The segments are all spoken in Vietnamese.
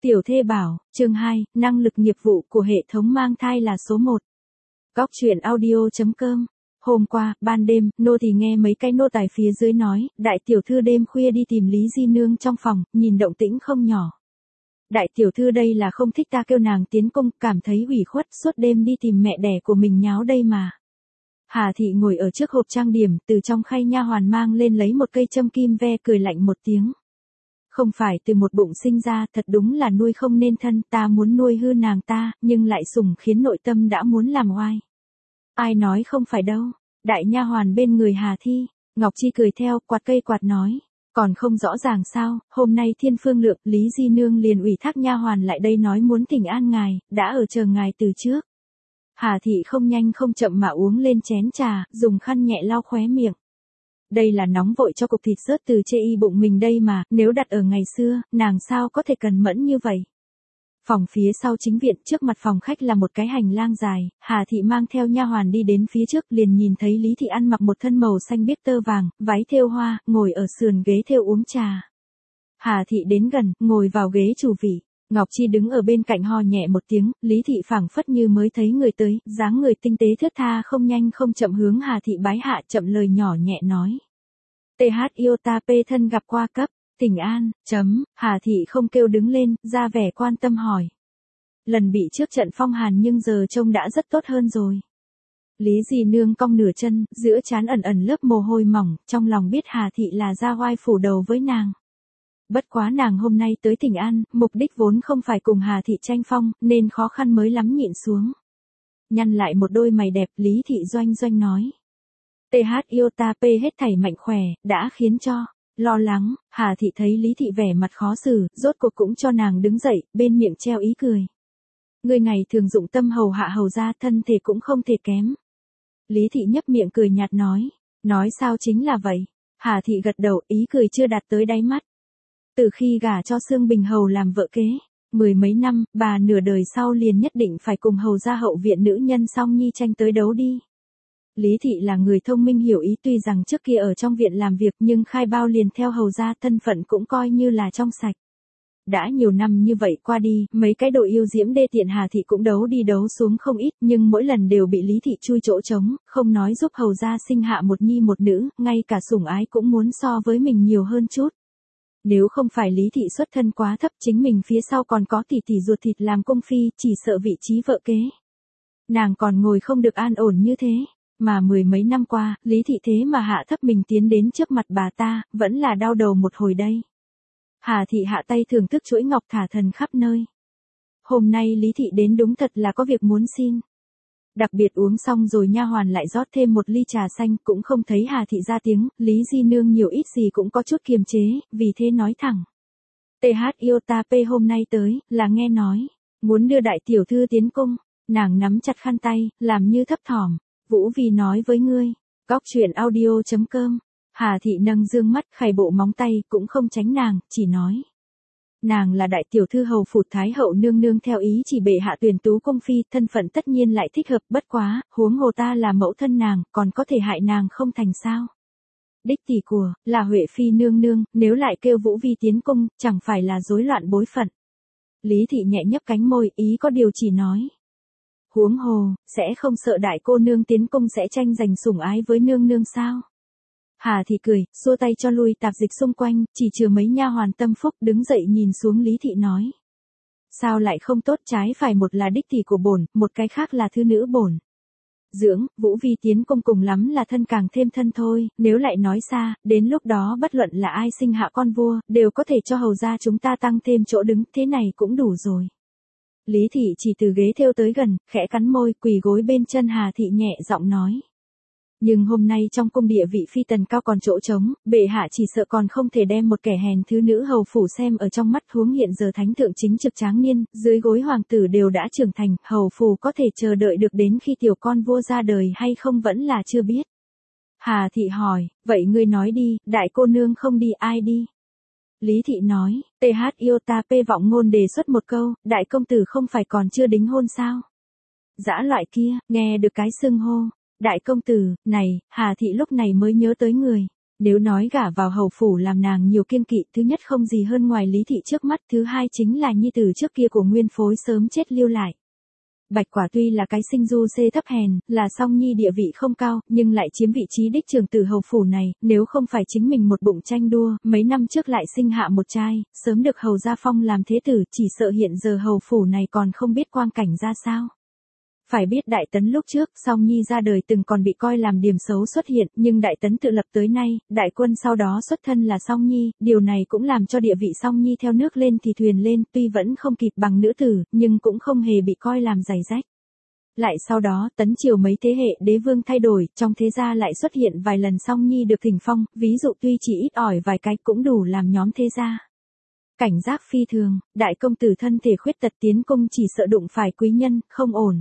Tiểu thê bảo, chương 2, năng lực nghiệp vụ của hệ thống mang thai là số 1. Góc truyện audio.com. Hôm qua, ban đêm, nô thì nghe mấy cái nô tài phía dưới nói, đại tiểu thư đêm khuya đi tìm Lý Di Nương trong phòng, nhìn động tĩnh không nhỏ. Đại tiểu thư đây là không thích ta kêu nàng tiến cung, cảm thấy ủy khuất, suốt đêm đi tìm mẹ đẻ của mình nháo đây mà. Hà thị ngồi ở trước hộp trang điểm, từ trong khay nha hoàn mang lên lấy một cây châm kim ve, cười lạnh một tiếng. Không phải từ một bụng sinh ra, thật đúng là nuôi không nên thân, ta muốn nuôi hư nàng ta, nhưng lại sủng khiến nội tâm đã muốn làm oai. Ai nói không phải đâu, đại nha hoàn bên người Hà Thi, Ngọc Chi cười theo, quạt cây quạt nói, còn không rõ ràng sao, hôm nay Thiên Phương Lượng, Lý Di Nương liền ủy thác nha hoàn lại đây nói muốn thỉnh an ngài, đã ở chờ ngài từ trước. Hà Thị không nhanh không chậm mà uống lên chén trà, dùng khăn nhẹ lau khóe miệng. Đây là nóng vội cho cục thịt rớt từ chê y bụng mình đây mà, nếu đặt ở ngày xưa, nàng sao có thể cần mẫn như vậy. Phòng phía sau chính viện, trước mặt phòng khách là một cái hành lang dài, Hà Thị mang theo nha hoàn đi đến phía trước, liền nhìn thấy Lý Thị ăn mặc một thân màu xanh biếc tơ vàng, váy thêu hoa, ngồi ở sườn ghế thêu uống trà. Hà Thị đến gần, ngồi vào ghế chủ vị. Ngọc Chi đứng ở bên cạnh ho nhẹ một tiếng, Lý Thị phảng phất như mới thấy người tới, dáng người tinh tế thướt tha không nhanh không chậm hướng Hà Thị bái hạ, chậm lời nhỏ nhẹ nói. TH yêu ta p thân gặp qua cấp, thỉnh an, Hà Thị không kêu đứng lên, ra vẻ quan tâm hỏi. Lần bị trước trận phong hàn nhưng giờ trông đã rất tốt hơn rồi. Lý Di Nương cong nửa chân, giữa trán ẩn ẩn lớp mồ hôi mỏng, trong lòng biết Hà Thị là ra oai phủ đầu với nàng. Bất quá nàng hôm nay tới thỉnh an, mục đích vốn không phải cùng Hà Thị tranh phong, nên khó khăn mới lắm nhịn xuống. Nhăn lại một đôi mày đẹp, Lý Thị doanh doanh nói. TH yêu ta p hết thảy mạnh khỏe, đã khiến cho lo lắng. Hà Thị thấy Lý Thị vẻ mặt khó xử, rốt cuộc cũng cho nàng đứng dậy, bên miệng treo ý cười. Người ngày thường dụng tâm hầu hạ hầu ra, thân thể cũng không thể kém. Lý Thị nhấp miệng cười nhạt nói sao chính là vậy. Hà Thị gật đầu, ý cười chưa đạt tới đáy mắt. Từ khi gả cho Sương Bình hầu làm vợ kế, mười mấy năm, bà nửa đời sau liền nhất định phải cùng hầu ra hậu viện nữ nhân Song Nhi tranh tới đấu đi. Lý Thị là người thông minh hiểu ý, tuy rằng trước kia ở trong viện làm việc nhưng khai bao liền theo hầu ra, thân phận cũng coi như là trong sạch. Đã nhiều năm như vậy qua đi, mấy cái đội yêu diễm đê tiện Hà Thị cũng đấu đi đấu xuống không ít, nhưng mỗi lần đều bị Lý Thị chui chỗ trống, không nói giúp hầu ra sinh hạ một nhi một nữ, ngay cả sủng ái cũng muốn so với mình nhiều hơn chút. Nếu không phải Lý Thị xuất thân quá thấp, chính mình phía sau còn có tỷ tỷ ruột thịt làm cung phi, chỉ sợ vị trí vợ kế. Nàng còn ngồi không được an ổn như thế. Mà mười mấy năm qua, Lý Thị thế mà hạ thấp mình tiến đến trước mặt bà ta, vẫn là đau đầu một hồi đây. Hà Thị hạ tay thưởng thức chuỗi ngọc thả thần khắp nơi. Hôm nay Lý Thị đến đúng thật là có việc muốn xin. Đặc biệt uống xong rồi nha hoàn lại rót thêm một ly trà xanh, cũng không thấy Hà Thị ra tiếng, Lý Di Nương nhiều ít gì cũng có chút kiềm chế, vì thế nói thẳng. TH yêu ta p hôm nay tới, là nghe nói, muốn đưa đại tiểu thư tiến cung, nàng nắm chặt khăn tay, làm như thấp thỏm. Vũ Vi nói với ngươi, góc truyện audio.com. Hà Thị nâng dương mắt, khày bộ móng tay, cũng không tránh nàng, chỉ nói. Nàng là đại tiểu thư hầu phủ thái hậu nương nương theo ý chỉ bệ hạ tuyển tú cung phi, thân phận tất nhiên lại thích hợp, bất quá, huống hồ ta là mẫu thân nàng, còn có thể hại nàng không thành sao. Đích tỷ của, là Huệ phi nương nương, nếu lại kêu Vũ Vi tiến cung, chẳng phải là rối loạn bối phận. Lý Thị nhẹ nhấp cánh môi, ý có điều chỉ nói. Huống hồ, sẽ không sợ đại cô nương tiến cung sẽ tranh giành sủng ái với nương nương sao? Hà Thị cười, xua tay cho lui tạp dịch xung quanh, chỉ trừ mấy nha hoàn tâm phúc, đứng dậy nhìn xuống Lý Thị nói. Sao lại không tốt, trái phải một là đích tỷ của bổn, một cái khác là thư nữ bổn. Dưỡng, Vũ Vi tiến cung cùng lắm là thân càng thêm thân thôi, nếu lại nói xa, đến lúc đó bất luận là ai sinh hạ con vua, đều có thể cho hầu ra chúng ta tăng thêm chỗ đứng, thế này cũng đủ rồi. Lý Thị chỉ từ ghế thêu tới gần, khẽ cắn môi, quỳ gối bên chân Hà Thị nhẹ giọng nói. Nhưng hôm nay trong cung địa vị phi tần cao còn chỗ trống, bệ hạ chỉ sợ còn không thể đem một kẻ hèn thứ nữ hầu phủ xem ở trong mắt, huống hiện giờ thánh thượng chính trực tráng niên, dưới gối hoàng tử đều đã trưởng thành, hầu phủ có thể chờ đợi được đến khi tiểu con vua ra đời hay không vẫn là chưa biết. Hà Thị hỏi, vậy ngươi nói đi, đại cô nương không đi ai đi? Lý Thị nói, TH yêu ta p vọng ngôn đề xuất một câu, đại công tử không phải còn chưa đính hôn sao? Dã loại kia, nghe được cái xưng hô, đại công tử, này, Hà Thị lúc này mới nhớ tới người. Nếu nói gả vào hầu phủ làm nàng nhiều kiêng kỵ, thứ nhất không gì hơn ngoài Lý thị trước mắt, thứ hai chính là nhi tử trước kia của nguyên phối sớm chết lưu lại. Bạch Quả tuy là cái sinh du xê thấp hèn, là song nhi địa vị không cao, nhưng lại chiếm vị trí đích trưởng tử hầu phủ này, nếu không phải chính mình một bụng tranh đua, mấy năm trước lại sinh hạ một trai, sớm được hầu gia phong làm thế tử, chỉ sợ hiện giờ hầu phủ này còn không biết quang cảnh ra sao. Phải biết Đại Tấn lúc trước, song nhi ra đời từng còn bị coi làm điểm xấu xuất hiện, nhưng Đại Tấn tự lập tới nay, đại quân sau đó xuất thân là song nhi, điều này cũng làm cho địa vị song nhi theo nước lên thì thuyền lên, tuy vẫn không kịp bằng nữ tử, nhưng cũng không hề bị coi làm giày rách. Lại sau đó, Tấn triều mấy thế hệ đế vương thay đổi, trong thế gia lại xuất hiện vài lần song nhi được thỉnh phong, ví dụ tuy chỉ ít ỏi vài cái cũng đủ làm nhóm thế gia cảnh giác phi thường, đại công tử thân thể khuyết tật tiến cung chỉ sợ đụng phải quý nhân, không ổn.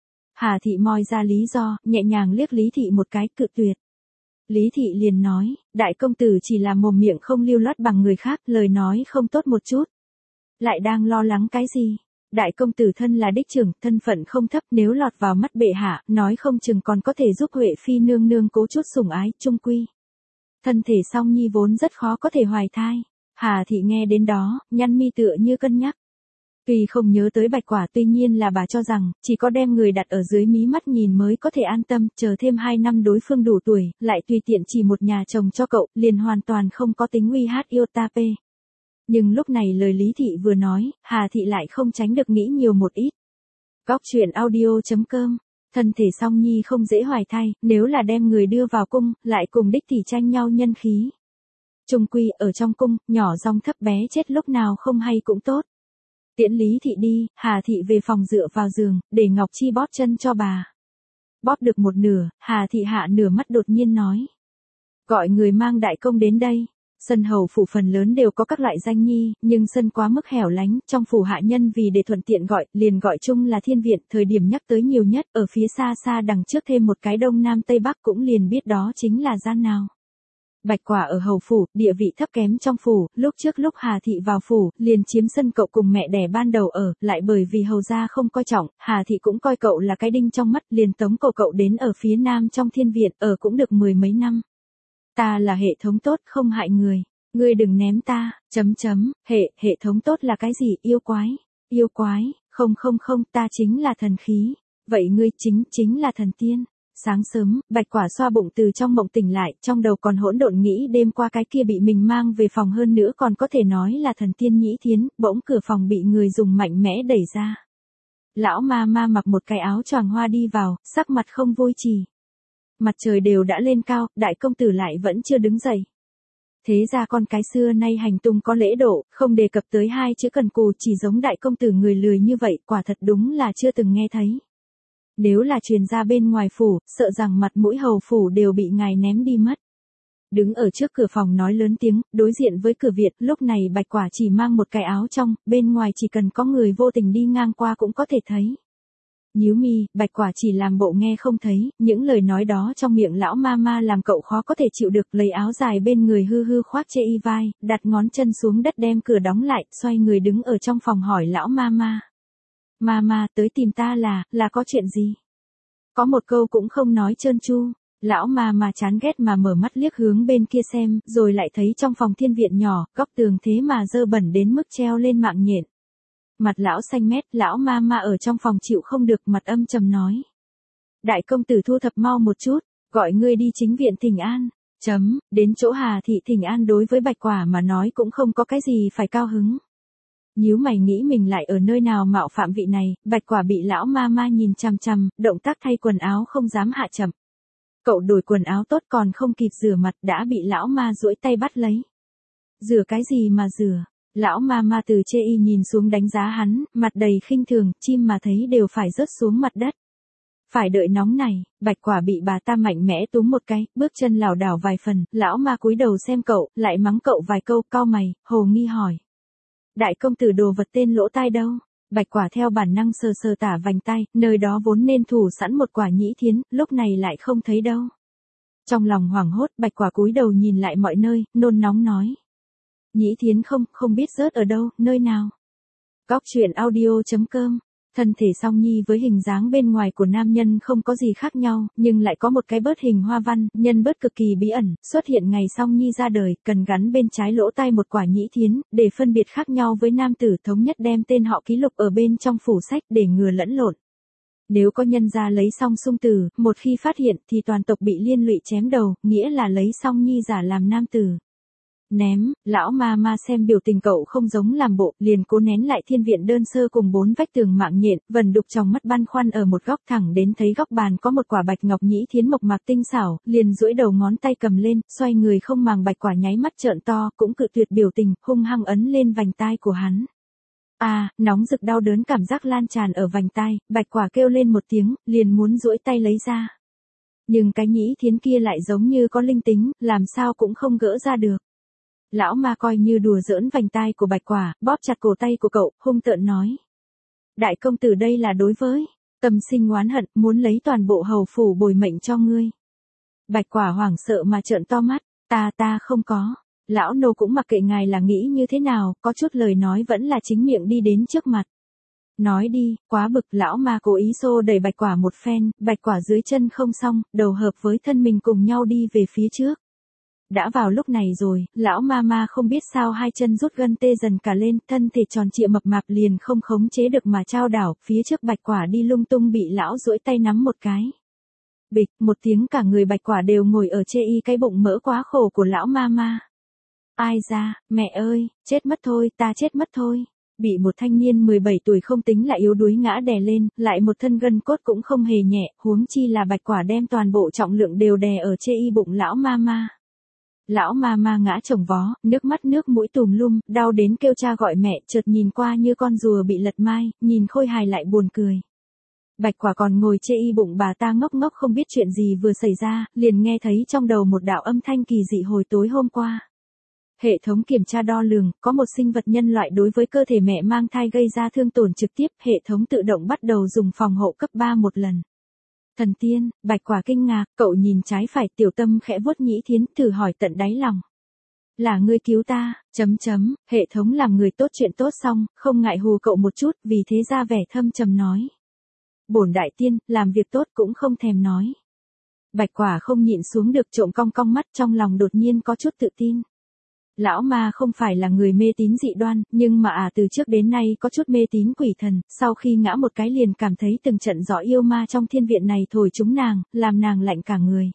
Hà thị moi ra lý do, nhẹ nhàng liếc Lý thị một cái, cự tuyệt. Lý thị liền nói, đại công tử chỉ là mồm miệng không lưu loát bằng người khác, lời nói không tốt một chút. Lại đang lo lắng cái gì? Đại công tử thân là đích trưởng, thân phận không thấp, nếu lọt vào mắt bệ hạ, nói không chừng còn có thể giúp Huệ phi nương nương cố chút sủng ái, trung quy. Thân thể song nhi vốn rất khó có thể hoài thai. Hà thị nghe đến đó, nhăn mi tựa như cân nhắc. Tuy không nhớ tới Bạch Quả, tuy nhiên là bà cho rằng, chỉ có đem người đặt ở dưới mí mắt nhìn mới có thể an tâm, chờ thêm 2 năm đối phương đủ tuổi, lại tùy tiện chỉ một nhà chồng cho cậu, liền hoàn toàn không có tính uy hát iota p. Nhưng lúc này lời Lý thị vừa nói, Hà thị lại không tránh được nghĩ nhiều một ít. Góc truyện audio.com. Thân thể song nhi không dễ hoài thai, nếu là đem người đưa vào cung, lại cùng đích tỷ tranh nhau nhân khí. Trung quy, ở trong cung, nhỏ rong thấp bé chết lúc nào không hay cũng tốt. Tiễn Lý thị đi, Hà thị về phòng dựa vào giường, để Ngọc Chi bóp chân cho bà. Bóp được một nửa, Hà thị hạ nửa mắt đột nhiên nói. Gọi người mang đại công đến đây. Sân hầu phủ phần lớn đều có các loại danh nhi, nhưng sân quá mức hẻo lánh, trong phủ hạ nhân vì để thuận tiện gọi, liền gọi chung là thiên viện, thời điểm nhắc tới nhiều nhất, ở phía xa xa đằng trước thêm một cái đông nam tây bắc cũng liền biết đó chính là gian nào. Bạch Quả ở hầu phủ, địa vị thấp kém trong phủ, lúc trước lúc Hà thị vào phủ, liền chiếm sân cậu cùng mẹ đẻ ban đầu ở, lại bởi vì hầu gia không coi trọng, Hà thị cũng coi cậu là cái đinh trong mắt, liền tống cậu đến ở phía nam trong thiên viện, ở cũng được 10 mấy năm. Ta là hệ thống tốt không hại người, ngươi đừng ném ta, hệ thống tốt là cái gì, yêu quái, không, ta chính là thần khí, vậy ngươi chính là thần tiên. Sáng sớm, Bạch Quả xoa bụng từ trong mộng tỉnh lại, trong đầu còn hỗn độn nghĩ đêm qua cái kia bị mình mang về phòng, hơn nữa còn có thể nói là thần tiên Nhĩ Thiến, bỗng cửa phòng bị người dùng mạnh mẽ đẩy ra. Lão ma ma mặc một cái áo choàng hoa đi vào, sắc mặt không vui trì. Mặt trời đều đã lên cao, đại công tử lại vẫn chưa đứng dậy. Thế ra con cái xưa nay hành tung có lễ độ, không đề cập tới 2 chữ cần cù, chỉ giống đại công tử người lười như vậy, quả thật đúng là chưa từng nghe thấy. Nếu là truyền ra bên ngoài phủ, sợ rằng mặt mũi hầu phủ đều bị ngài ném đi mất. Đứng ở trước cửa phòng nói lớn tiếng, đối diện với cửa viện, lúc này Bạch Quả chỉ mang một cái áo trong, bên ngoài chỉ cần có người vô tình đi ngang qua cũng có thể thấy. Nhíu mi, Bạch Quả chỉ làm bộ nghe không thấy, những lời nói đó trong miệng lão ma ma làm cậu khó có thể chịu được, lấy áo dài bên người hư khoác chê y vai, đặt ngón chân xuống đất đem cửa đóng lại, xoay người đứng ở trong phòng hỏi lão ma ma. Ma tới tìm ta là có chuyện gì? Có một câu cũng không nói trơn tru. Lão ma chán ghét mà mở mắt liếc hướng bên kia xem, rồi lại thấy trong phòng thiên viện nhỏ, góc tường thế mà dơ bẩn đến mức treo lên mạng nhện. Mặt lão xanh mét, lão ma ở trong phòng chịu không được, mặt âm trầm nói. Đại công tử thu thập mau một chút, gọi ngươi đi chính viện thỉnh an. Đến chỗ Hà thị thỉnh an đối với Bạch Quả mà nói cũng không có cái gì phải cao hứng. Nhíu mày nghĩ mình lại ở nơi nào mạo phạm vị này, Bạch Quả bị lão ma nhìn chằm chằm, động tác thay quần áo không dám hạ chậm. Cậu đổi quần áo tốt còn không kịp rửa mặt đã bị lão ma duỗi tay bắt lấy. Rửa cái gì mà rửa? Lão ma từ chê y nhìn xuống đánh giá hắn, mặt đầy khinh thường, chim mà thấy đều phải rớt xuống mặt đất. Phải đợi nóng này, Bạch Quả bị bà ta mạnh mẽ túm một cái, bước chân lảo đảo vài phần, lão ma cúi đầu xem cậu, lại mắng cậu vài câu, cau mày, hồ nghi hỏi. Đại công tử đồ vật tên lỗ tai đâu? Bạch Quả theo bản năng sờ tả vành tai, nơi đó vốn nên thủ sẵn một quả Nhĩ Thiến, lúc này lại không thấy đâu. Trong lòng hoảng hốt, Bạch Quả cúi đầu nhìn lại mọi nơi, nôn nóng nói. Nhĩ Thiến không biết rớt ở đâu, nơi nào. Góc truyện audio.com Thân thể Song Nhi với hình dáng bên ngoài của nam nhân không có gì khác nhau, nhưng lại có một cái bớt hình hoa văn, nhân bớt cực kỳ bí ẩn, xuất hiện ngày Song Nhi ra đời, cần gắn bên trái lỗ tai một quả nhĩ thiến, để phân biệt khác nhau với nam tử, thống nhất đem tên họ ký lục ở bên trong phủ sách để ngừa lẫn lộn. Nếu có nhân gia lấy Song Sung tử, một khi phát hiện thì toàn tộc bị liên lụy chém đầu, nghĩa là lấy Song Nhi giả làm nam tử. Ném, lão ma ma xem biểu tình cậu không giống làm bộ, liền cố nén lại thiên viện đơn sơ cùng 4 vách tường mạng nhện, vần đục trong mắt băn khoăn ở một góc thẳng đến thấy góc bàn có một quả bạch ngọc nhĩ thiến mộc mạc tinh xảo, liền duỗi đầu ngón tay cầm lên, xoay người không màng bạch quả nháy mắt trợn to, cũng cự tuyệt biểu tình, hung hăng ấn lên vành tai của hắn. Nóng rực đau đớn cảm giác lan tràn ở vành tai, bạch quả kêu lên một tiếng, liền muốn duỗi tay lấy ra. Nhưng cái nhĩ thiến kia lại giống như có linh tính, làm sao cũng không gỡ ra được. Lão ma coi như đùa giỡn vành tai của bạch quả, bóp chặt cổ tay của cậu, hung tợn nói. Đại công tử đây là đối với, tâm sinh oán hận, muốn lấy toàn bộ hầu phủ bồi mệnh cho ngươi. Bạch quả hoảng sợ mà trợn to mắt, ta không có. Lão nô cũng mặc kệ ngài là nghĩ như thế nào, có chút lời nói vẫn là chính miệng đi đến trước mặt. Nói đi, quá bực, lão ma cố ý xô đẩy bạch quả một phen, bạch quả dưới chân không xong, đầu hợp với thân mình cùng nhau đi về phía trước. Đã vào lúc này rồi, lão ma ma không biết sao hai chân rút gân tê dần cả lên, thân thể tròn trịa mập mạp liền không khống chế được mà trao đảo, phía trước bạch quả đi lung tung bị lão duỗi tay nắm một cái. Bịch, một tiếng cả người bạch quả đều ngồi ở chê y cái bụng mỡ quá khổ của lão ma ma. Ai ra, mẹ ơi, chết mất thôi, ta chết mất thôi. Bị một thanh niên 17 tuổi không tính lại yếu đuối ngã đè lên, lại một thân gân cốt cũng không hề nhẹ, huống chi là bạch quả đem toàn bộ trọng lượng đều đè ở chê y bụng lão ma ma. Lão ma ma ngã chồng vó, nước mắt nước mũi tùm lum, đau đến kêu cha gọi mẹ, chợt nhìn qua như con rùa bị lật mai, nhìn khôi hài lại buồn cười. Bạch quả còn ngồi chê y bụng bà ta ngốc ngốc không biết chuyện gì vừa xảy ra, liền nghe thấy trong đầu một đạo âm thanh kỳ dị hồi tối hôm qua. Hệ thống kiểm tra đo lường, có một sinh vật nhân loại đối với cơ thể mẹ mang thai gây ra thương tổn trực tiếp, hệ thống tự động bắt đầu dùng phòng hộ cấp 3 một lần. Thần tiên, bạch quả kinh ngạc, cậu nhìn trái phải, tiểu tâm khẽ vuốt nhĩ thiến, thử hỏi tận đáy lòng. Là ngươi cứu ta, hệ thống làm người tốt chuyện tốt xong, không ngại hù cậu một chút, vì thế ra vẻ thâm trầm nói. Bổn đại tiên, làm việc tốt cũng không thèm nói. Bạch quả không nhịn xuống được trộm cong cong mắt, trong lòng đột nhiên có chút tự tin. Lão ma không phải là người mê tín dị đoan, nhưng mà từ trước đến nay có chút mê tín quỷ thần, sau khi ngã một cái liền cảm thấy từng trận gió yêu ma trong thiên viện này thổi trúng nàng, làm nàng lạnh cả người.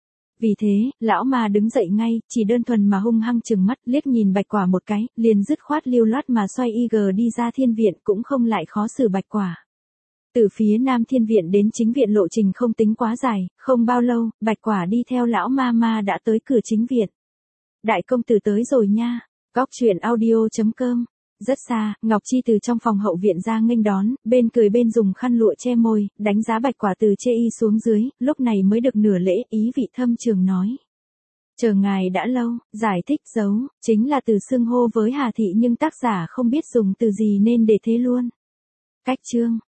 Vì thế, lão ma đứng dậy ngay, chỉ đơn thuần mà hung hăng trừng mắt, liếc nhìn bạch quả một cái, liền dứt khoát lưu loát mà xoay đi ra thiên viện, cũng không lại khó xử bạch quả. Từ phía nam thiên viện đến chính viện lộ trình không tính quá dài, không bao lâu, bạch quả đi theo lão ma ma đã tới cửa chính viện. Đại công tử tới rồi nha. Góc truyện audio.com. Rất xa, Ngọc Chi từ trong phòng hậu viện ra nghênh đón, bên cười bên dùng khăn lụa che môi, đánh giá bạch quả từ chê y xuống dưới, lúc này mới được nửa lễ, ý vị thâm trường nói. Chờ ngài đã lâu, giải thích giấu, chính là từ xưng hô với Hà Thị nhưng tác giả không biết dùng từ gì nên để thế luôn. Cách chương.